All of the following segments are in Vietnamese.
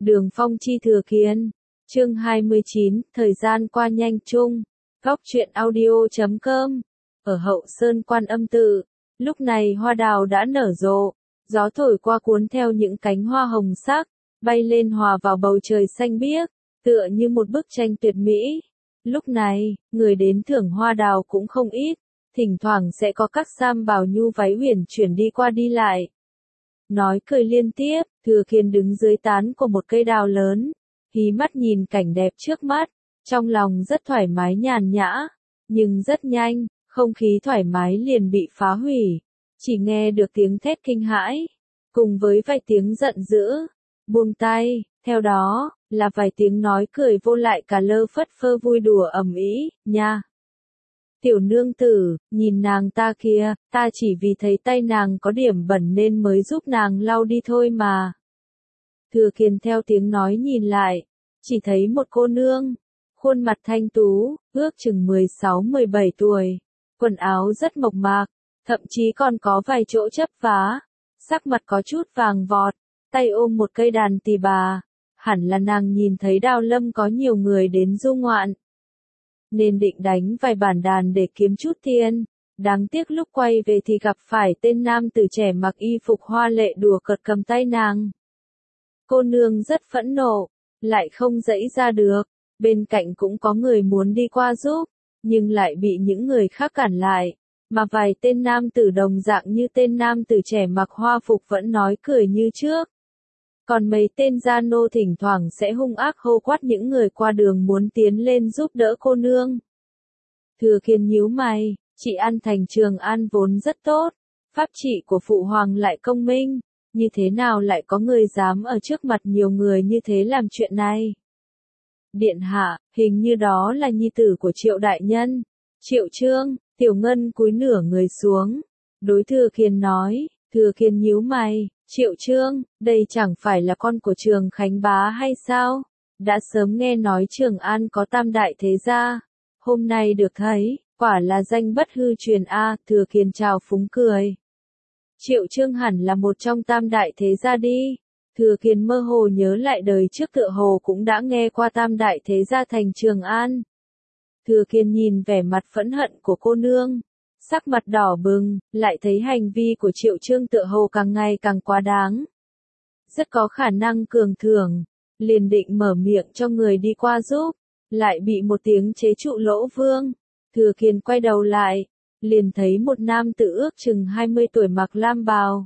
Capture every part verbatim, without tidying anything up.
Đường Phong chi Thừa Kiên. Chương hai mươi chín, thời gian qua nhanh chung. Góc truyện audio chấm com. Ở Hậu Sơn Quan Âm Tự, lúc này hoa đào đã nở rộ, gió thổi qua cuốn theo những cánh hoa hồng sắc, bay lên hòa vào bầu trời xanh biếc, tựa như một bức tranh tuyệt mỹ. Lúc này, người đến thưởng hoa đào cũng không ít, thỉnh thoảng sẽ có các sam bào nhu váy huyền chuyển đi qua đi lại. Nói cười liên tiếp, Thừa Kiên đứng dưới tán của một cây đào lớn, hí mắt nhìn cảnh đẹp trước mắt, trong lòng rất thoải mái nhàn nhã, nhưng rất nhanh, không khí thoải mái liền bị phá hủy, chỉ nghe được tiếng thét kinh hãi, cùng với vài tiếng giận dữ, buông tay, theo đó, là vài tiếng nói cười vô lại cả lơ phất phơ vui đùa ầm ĩ, nha. Tiểu nương tử, nhìn nàng ta kia, ta chỉ vì thấy tay nàng có điểm bẩn nên mới giúp nàng lau đi thôi mà. Thừa Kiên theo tiếng nói nhìn lại, chỉ thấy một cô nương, khuôn mặt thanh tú, ước chừng mười sáu mười bảy tuổi, quần áo rất mộc mạc, thậm chí còn có vài chỗ chấp vá, sắc mặt có chút vàng vọt, tay ôm một cây đàn tỳ bà, hẳn là nàng nhìn thấy Đao Lâm có nhiều người đến du ngoạn, nên định đánh vài bản đàn để kiếm chút tiền. Đáng tiếc lúc quay về thì gặp phải tên nam tử trẻ mặc y phục hoa lệ đùa cợt cầm tay nàng. Cô nương rất phẫn nộ, lại không dãy ra được, bên cạnh cũng có người muốn đi qua giúp, nhưng lại bị những người khác cản lại, mà vài tên nam tử đồng dạng như tên nam tử trẻ mặc hoa phục vẫn nói cười như trước. Còn mấy tên gia nô thỉnh thoảng sẽ hung ác hô quát những người qua đường muốn tiến lên giúp đỡ cô nương. Thừa Kiên nhíu mày, trị an thành Trường An vốn rất tốt, pháp trị của phụ hoàng lại công minh, như thế nào lại có người dám ở trước mặt nhiều người như thế làm chuyện này? Điện hạ, hình như đó là nhi tử của Triệu đại nhân. Triệu Trương, Tiểu Ngân cúi nửa người xuống, đối Thừa Kiên nói. Thừa Kiên nhíu mày, Triệu Trương, đây chẳng phải là con của Trường Khánh bá hay sao? Đã sớm nghe nói Trường An có tam đại thế gia, hôm nay được thấy, quả là danh bất hư truyền a. Thừa Kiên chào phúng cười. Triệu Trương hẳn là một trong tam đại thế gia đi. Thừa Kiên mơ hồ nhớ lại đời trước tựa hồ cũng đã nghe qua tam đại thế gia thành Trường An. Thừa Kiên nhìn vẻ mặt phẫn hận của cô nương, sắc mặt đỏ bừng, lại thấy hành vi của Triệu Trương tựa hồ càng ngày càng quá đáng. Rất có khả năng cường thưởng, liền định mở miệng cho người đi qua giúp, lại bị một tiếng chế trụ Lỗ Vương. Thừa Kiên quay đầu lại, liền thấy một nam tử ước chừng hai mươi tuổi mặc lam bào.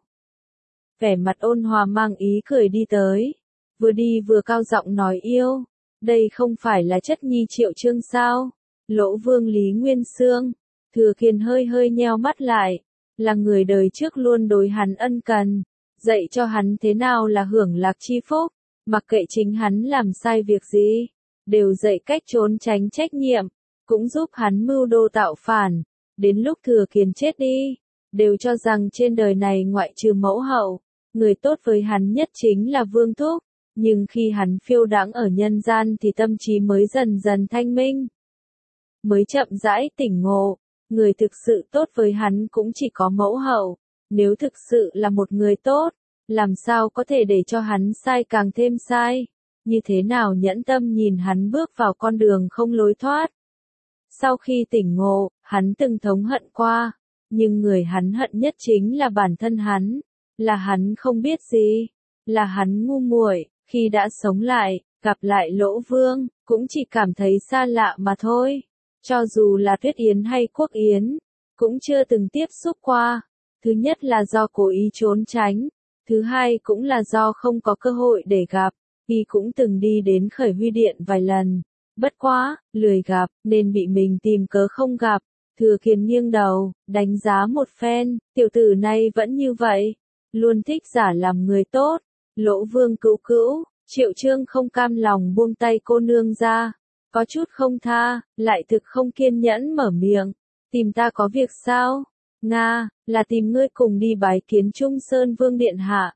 Vẻ mặt ôn hòa mang ý cười đi tới, vừa đi vừa cao giọng nói yêu, đây không phải là chất nhi Triệu Trương sao? Lỗ Vương Lý Nguyên Xương. Thừa Kiên hơi hơi nheo mắt lại, là người đời trước luôn đối hắn ân cần, dạy cho hắn thế nào là hưởng lạc chi phúc, mặc kệ chính hắn làm sai việc gì, đều dạy cách trốn tránh trách nhiệm, cũng giúp hắn mưu đồ tạo phản, đến lúc Thừa Kiên chết đi, đều cho rằng trên đời này ngoại trừ mẫu hậu, người tốt với hắn nhất chính là Vương Thúc, nhưng khi hắn phiêu đãng ở nhân gian thì tâm trí mới dần dần thanh minh, mới chậm rãi tỉnh ngộ. Người thực sự tốt với hắn cũng chỉ có mẫu hậu, nếu thực sự là một người tốt, làm sao có thể để cho hắn sai càng thêm sai, như thế nào nhẫn tâm nhìn hắn bước vào con đường không lối thoát. Sau khi tỉnh ngộ, hắn từng thống hận qua, nhưng người hắn hận nhất chính là bản thân hắn, là hắn không biết gì, là hắn ngu muội, khi đã sống lại, gặp lại Lỗ Vương, cũng chỉ cảm thấy xa lạ mà thôi. Cho dù là Tuyết Yến hay Quốc Yến, cũng chưa từng tiếp xúc qua. Thứ nhất là do cố ý trốn tránh, thứ hai cũng là do không có cơ hội để gặp, y cũng từng đi đến Khởi Huy Điện vài lần. Bất quá, lười gặp, nên bị mình tìm cớ không gặp. Thừa Kiên nghiêng đầu, đánh giá một phen, tiểu tử này vẫn như vậy, luôn thích giả làm người tốt. Lỗ Vương cữu cữu, Triệu Trương không cam lòng buông tay cô nương ra. Có chút không tha, lại thực không kiên nhẫn mở miệng. Tìm ta có việc sao? Nga, là tìm ngươi cùng đi bái kiến Trung Sơn Vương Điện hạ.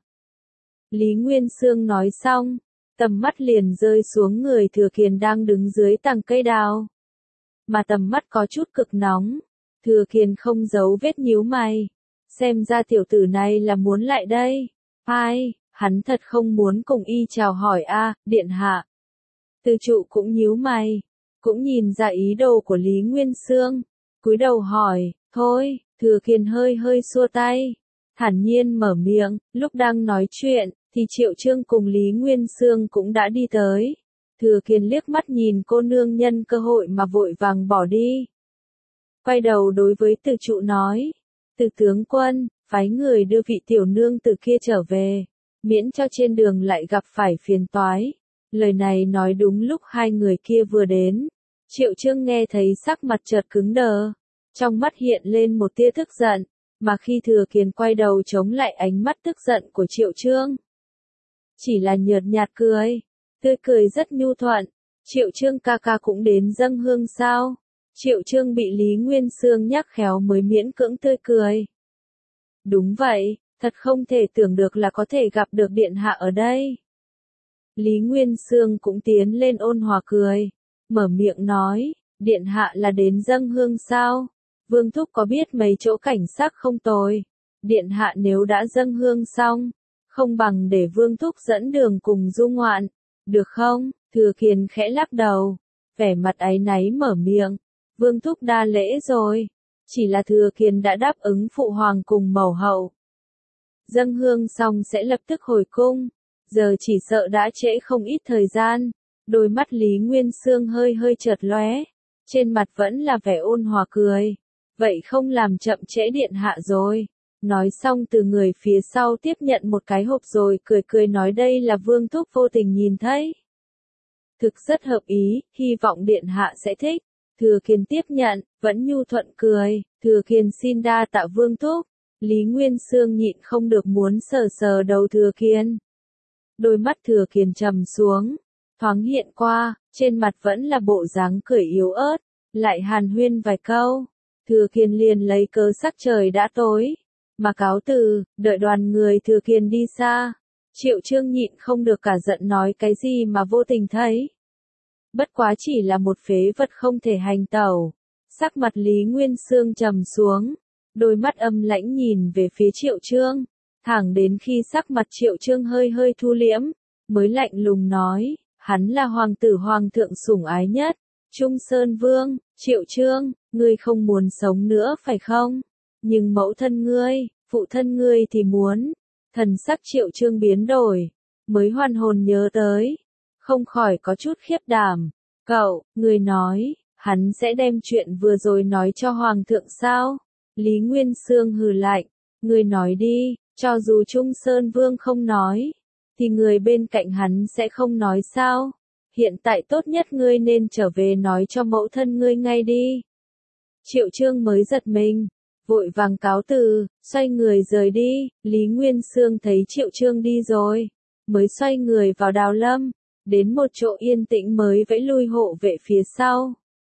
Lý Nguyên Xương nói xong, tầm mắt liền rơi xuống người Thừa Kiên đang đứng dưới tàng cây đào. Mà tầm mắt có chút cực nóng. Thừa Kiên không giấu vết nhíu mày. Xem ra tiểu tử này là muốn lại đây. Ai, Hắn thật không muốn cùng y chào hỏi a, điện hạ. Từ trụ cũng nhíu mày, cũng nhìn ra ý đồ của Lý Nguyên Xương, cúi đầu hỏi, thôi, Thừa Kiền hơi hơi xua tay, thản nhiên mở miệng, lúc đang nói chuyện, thì Triệu Chương cùng Lý Nguyên Xương cũng đã đi tới. Thừa Kiền liếc mắt nhìn cô nương nhân cơ hội mà vội vàng bỏ đi. Quay đầu đối với Từ trụ nói, Từ tướng quân, phái người đưa vị tiểu nương từ kia trở về, miễn cho trên đường lại gặp phải phiền toái. Lời này nói đúng lúc hai người kia vừa đến. Triệu Chương nghe thấy sắc mặt chợt cứng đờ, trong mắt hiện lên một tia tức giận, mà khi Thừa Kiền quay đầu chống lại ánh mắt tức giận của Triệu Chương, chỉ là nhợt nhạt cười, tươi cười rất nhu thuận. Triệu Chương ca ca cũng đến dâng hương sao? Triệu Chương bị Lý Nguyên Xương nhắc khéo mới miễn cưỡng tươi cười. Đúng vậy, thật không thể tưởng được là có thể gặp được điện hạ ở đây. Lý Nguyên Xương cũng tiến lên ôn hòa cười, mở miệng nói, điện hạ là đến dâng hương sao? Vương thúc có biết mấy chỗ cảnh sắc không tồi, điện hạ nếu đã dâng hương xong, không bằng để Vương thúc dẫn đường cùng du ngoạn, được không? Thừa Kiền khẽ lắc đầu, vẻ mặt áy náy mở miệng, Vương thúc đa lễ rồi, chỉ là Thừa Kiền đã đáp ứng phụ hoàng cùng mẫu hậu. Dâng hương xong sẽ lập tức hồi cung, giờ chỉ sợ đã trễ không ít thời gian. Đôi mắt Lý Nguyên Xương hơi hơi chợt lóe, trên mặt vẫn là vẻ ôn hòa cười, vậy không làm chậm trễ điện hạ rồi. Nói xong từ người phía sau tiếp nhận một cái hộp rồi cười cười nói đây là Vương thúc vô tình nhìn thấy. Thực rất hợp ý, hy vọng điện hạ sẽ thích. Thừa Kiền tiếp nhận, vẫn nhu thuận cười, Thừa Kiền xin đa tạ Vương thúc. Lý Nguyên Xương nhịn không được muốn sờ sờ đầu Thừa Kiền. Đôi mắt Thừa Kiền trầm xuống, thoáng hiện qua, trên mặt vẫn là bộ dáng cười yếu ớt, lại hàn huyên vài câu. Thừa Kiền liền lấy cớ sắc trời đã tối, mà cáo từ, đợi đoàn người Thừa Kiền đi xa. Triệu Chương nhịn không được cả giận nói cái gì mà vô tình thấy. Bất quá chỉ là một phế vật không thể hành tẩu. Sắc mặt Lý Nguyên Xương trầm xuống, đôi mắt âm lãnh nhìn về phía Triệu Chương, thẳng đến khi sắc mặt Triệu Chương hơi hơi thu liễm, mới lạnh lùng nói, hắn là hoàng tử hoàng thượng sủng ái nhất, Trung Sơn Vương. Triệu Chương, ngươi không muốn sống nữa phải không? Nhưng mẫu thân ngươi, phụ thân ngươi thì muốn. Thần sắc Triệu Chương biến đổi, mới hoàn hồn nhớ tới, không khỏi có chút khiếp đảm. Cậu, ngươi nói, hắn sẽ đem chuyện vừa rồi nói cho hoàng thượng sao? Lý Nguyên Xương hừ lạnh, ngươi nói đi, cho dù Trung Sơn Vương không nói, thì người bên cạnh hắn sẽ không nói sao? Hiện tại tốt nhất ngươi nên trở về nói cho mẫu thân ngươi ngay đi. Triệu Chương mới giật mình, vội vàng cáo từ, xoay người rời đi. Lý Nguyên Xương thấy Triệu Chương đi rồi, mới xoay người vào Đào Lâm, đến một chỗ yên tĩnh mới vẫy lui hộ vệ phía sau.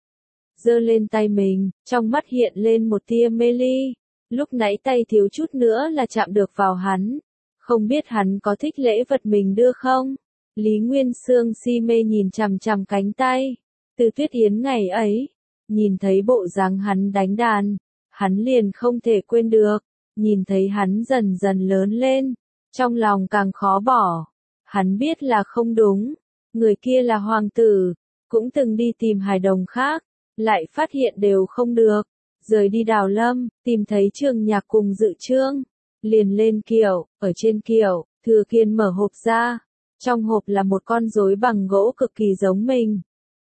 Giơ lên tay mình, trong mắt hiện lên một tia mê ly, lúc nãy tay thiếu chút nữa là chạm được vào hắn, không biết hắn có thích lễ vật mình đưa không? Lý Nguyên Xương si mê nhìn chằm chằm cánh tay, Từ Tuyết Yến ngày ấy, nhìn thấy bộ dáng hắn đánh đàn, hắn liền không thể quên được, nhìn thấy hắn dần dần lớn lên, trong lòng càng khó bỏ, hắn biết là không đúng, người kia là hoàng tử, cũng từng đi tìm hài đồng khác, lại phát hiện đều không được, rời đi Đào Lâm, tìm thấy Trường Nhạc cùng Dự Trương, liền lên kiệu, ở trên kiệu, Thừa Kiền mở hộp ra. Trong hộp là một con rối bằng gỗ cực kỳ giống mình.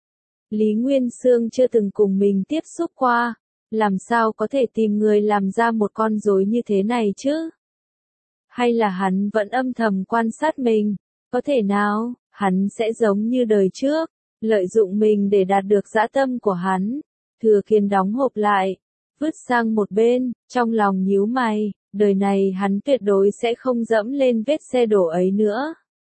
Lý Nguyên Xương chưa từng cùng mình tiếp xúc qua, làm sao có thể tìm người làm ra một con rối như thế này chứ? Hay là hắn vẫn âm thầm quan sát mình, có thể nào, hắn sẽ giống như đời trước, lợi dụng mình để đạt được dã tâm của hắn. Thừa Kiền đóng hộp lại, vứt sang một bên, trong lòng nhíu mày, đời này hắn tuyệt đối sẽ không dẫm lên vết xe đổ ấy nữa.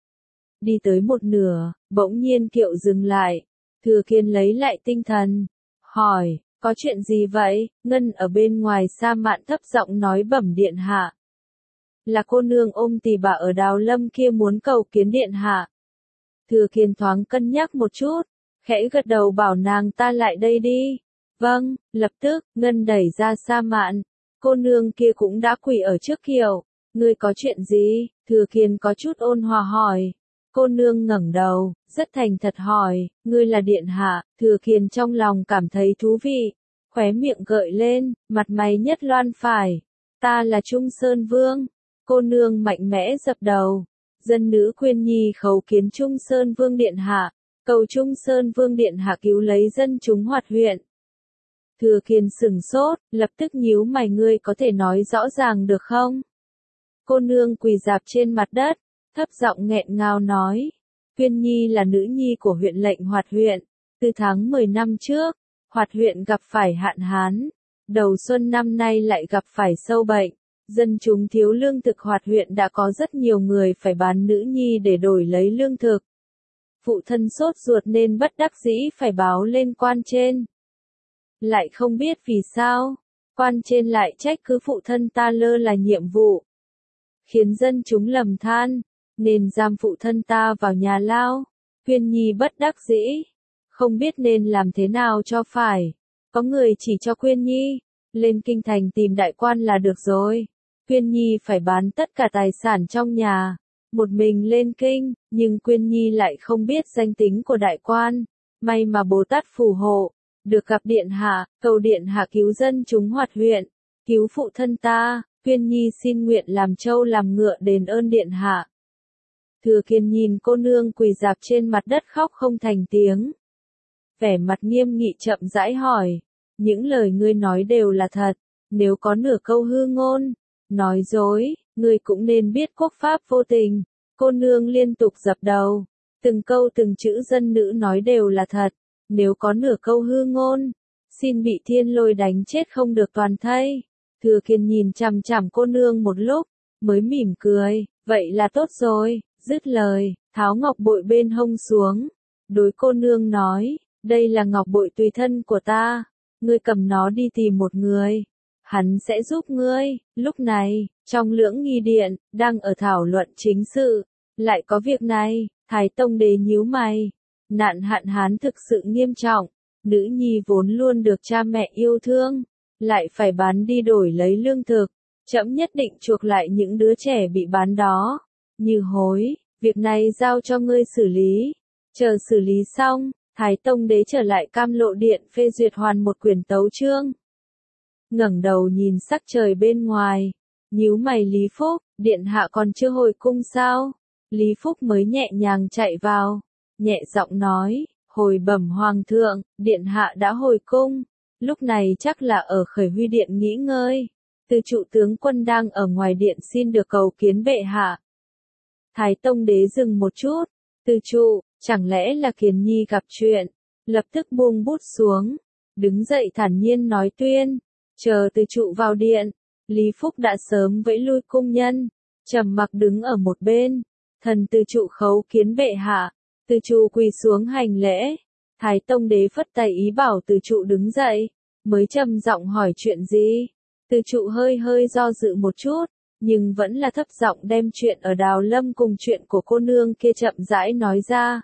Đi tới một nửa, bỗng nhiên kiệu dừng lại. Thừa Kiền lấy lại tinh thần, hỏi, có chuyện gì vậy? Ngân ở bên ngoài Sa Mạn thấp giọng nói bẩm điện hạ. Là cô nương ôm tỳ bà ở Đào Lâm kia muốn cầu kiến điện hạ. Thừa Kiền thoáng cân nhắc một chút, khẽ gật đầu bảo nàng ta lại đây đi. Vâng, lập tức, Ngân đẩy ra Sa Mạn. Cô nương kia cũng đã quỳ ở trước kiệu. Ngươi có chuyện gì? Thừa Kiên có chút ôn hòa hỏi. Cô nương ngẩng đầu, rất thành thật hỏi, ngươi là điện hạ. Thừa Kiên trong lòng cảm thấy thú vị, khóe miệng gợi lên, mặt mày nhất loan phải. Ta là Trung Sơn Vương. Cô nương mạnh mẽ dập đầu. Dân nữ Quyên Nhi khấu kiến Trung Sơn Vương điện hạ, cầu Trung Sơn Vương điện hạ cứu lấy dân chúng Hoạt huyện. Thừa Kiên sửng sốt, lập tức nhíu mày, ngươi có thể nói rõ ràng được không? Cô nương quỳ rạp trên mặt đất, thấp giọng nghẹn ngào nói. Quyên Nhi là nữ nhi của huyện lệnh Hoạt huyện. Từ tháng mười năm trước, Hoạt huyện gặp phải hạn hán. Đầu xuân năm nay lại gặp phải sâu bệnh. Dân chúng thiếu lương thực, Hoạt huyện đã có rất nhiều người phải bán nữ nhi để đổi lấy lương thực. Phụ thân sốt ruột nên bất đắc dĩ phải báo lên quan trên. Lại không biết vì sao, quan trên lại trách cứ phụ thân ta lơ là nhiệm vụ. Khiến dân chúng lầm than, nên giam phụ thân ta vào nhà lao. Quyên Nhi bất đắc dĩ, không biết nên làm thế nào cho phải. Có người chỉ cho Quyên Nhi, lên kinh thành tìm đại quan là được rồi. Quyên Nhi phải bán tất cả tài sản trong nhà, một mình lên kinh, nhưng Quyên Nhi lại không biết danh tính của đại quan. May mà Bồ Tát phù hộ, được gặp điện hạ, cầu điện hạ cứu dân chúng Hoạt huyện, cứu phụ thân ta. Quyên Nhi xin nguyện làm trâu làm ngựa đền ơn điện hạ. Thừa Kiên nhìn cô nương quỳ rạp trên mặt đất khóc không thành tiếng. Vẻ mặt nghiêm nghị chậm rãi hỏi, những lời ngươi nói đều là thật, nếu có nửa câu hư ngôn, nói dối, ngươi cũng nên biết quốc pháp vô tình. Cô nương liên tục dập đầu, từng câu từng chữ dân nữ nói đều là thật, nếu có nửa câu hư ngôn, xin bị thiên lôi đánh chết không được toàn thây. Thừa Kiên nhìn chằm chằm cô nương một lúc, mới mỉm cười, vậy là tốt rồi. Dứt lời, tháo ngọc bội bên hông xuống, đối cô nương nói, đây là ngọc bội tùy thân của ta, ngươi cầm nó đi tìm một người, hắn sẽ giúp ngươi. Lúc này, trong Lưỡng Nghi điện, đang ở thảo luận chính sự, lại có việc này. Thái Tông Đế nhíu mày, nạn hạn hán thực sự nghiêm trọng, nữ nhi vốn luôn được cha mẹ yêu thương, lại phải bán đi đổi lấy lương thực, trẫm nhất định chuộc lại những đứa trẻ bị bán đó. Như Hối, việc này giao cho ngươi xử lý. Chờ xử lý xong, Thái Tông Đế trở lại Cam Lộ điện phê duyệt hoàn một quyển tấu chương. Ngẩng đầu nhìn sắc trời bên ngoài, nhíu mày, Lý Phúc, điện hạ còn chưa hồi cung sao? Lý Phúc mới nhẹ nhàng chạy vào, nhẹ giọng nói, hồi bẩm hoàng thượng, điện hạ đã hồi cung, lúc này chắc là ở Khởi Huy điện nghỉ ngơi. Từ trụ tướng quân đang ở ngoài điện xin được cầu kiến bệ hạ. Thái Tông Đế dừng một chút, Từ trụ, chẳng lẽ là Kiền Nhi gặp chuyện, lập tức buông bút xuống, đứng dậy thản nhiên nói tuyên, chờ Từ trụ vào điện. Lý Phúc đã sớm vẫy lui cung nhân, trầm mặc đứng ở một bên. Thần Từ trụ khấu kiến bệ hạ. Từ trụ quỳ xuống hành lễ. Thái Tông Đế phất tay ý bảo Từ trụ đứng dậy, mới trầm giọng hỏi chuyện gì. Từ trụ hơi hơi do dự một chút, nhưng vẫn là thấp giọng đem chuyện ở Đào Lâm cùng chuyện của cô nương kia chậm rãi nói ra.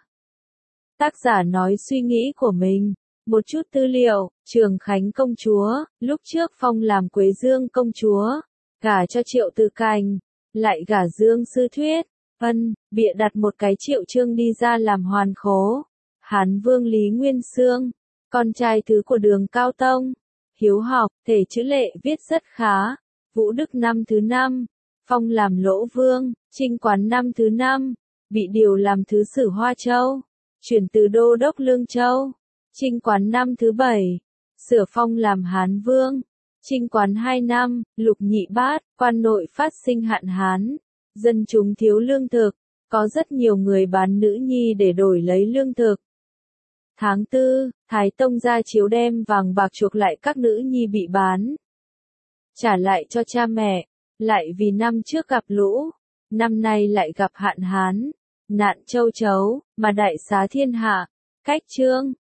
Tác giả nói suy nghĩ của mình. Một chút tư liệu, Trường Khánh công chúa, lúc trước phong làm Quế Dương công chúa, gả cho Triệu Từ Cành, lại gả Dương Sư Thuyết, ân, bịa đặt một cái Triệu Trương đi ra làm hoàn khố. Hán Vương Lý Nguyên Xương, con trai thứ của Đường Cao Tông, hiếu học, thể chữ lệ viết rất khá. Vũ Đức năm thứ năm, phong làm Lỗ Vương. Trinh Quán năm thứ năm, bị điều làm thứ sử Hoa Châu, chuyển từ đô đốc Lương Châu. Trinh Quán năm thứ bảy, sửa phong làm Hán Vương. Trinh Quán hai năm, Lục Nhị Bát, quan nội phát sinh hạn hán, dân chúng thiếu lương thực, có rất nhiều người bán nữ nhi để đổi lấy lương thực. Tháng tư, Thái Tông ra chiếu đem vàng bạc chuộc lại các nữ nhi bị bán, trả lại cho cha mẹ. Lại vì năm trước gặp lũ, năm nay lại gặp hạn hán, nạn châu chấu, mà đại xá thiên hạ. Cách chương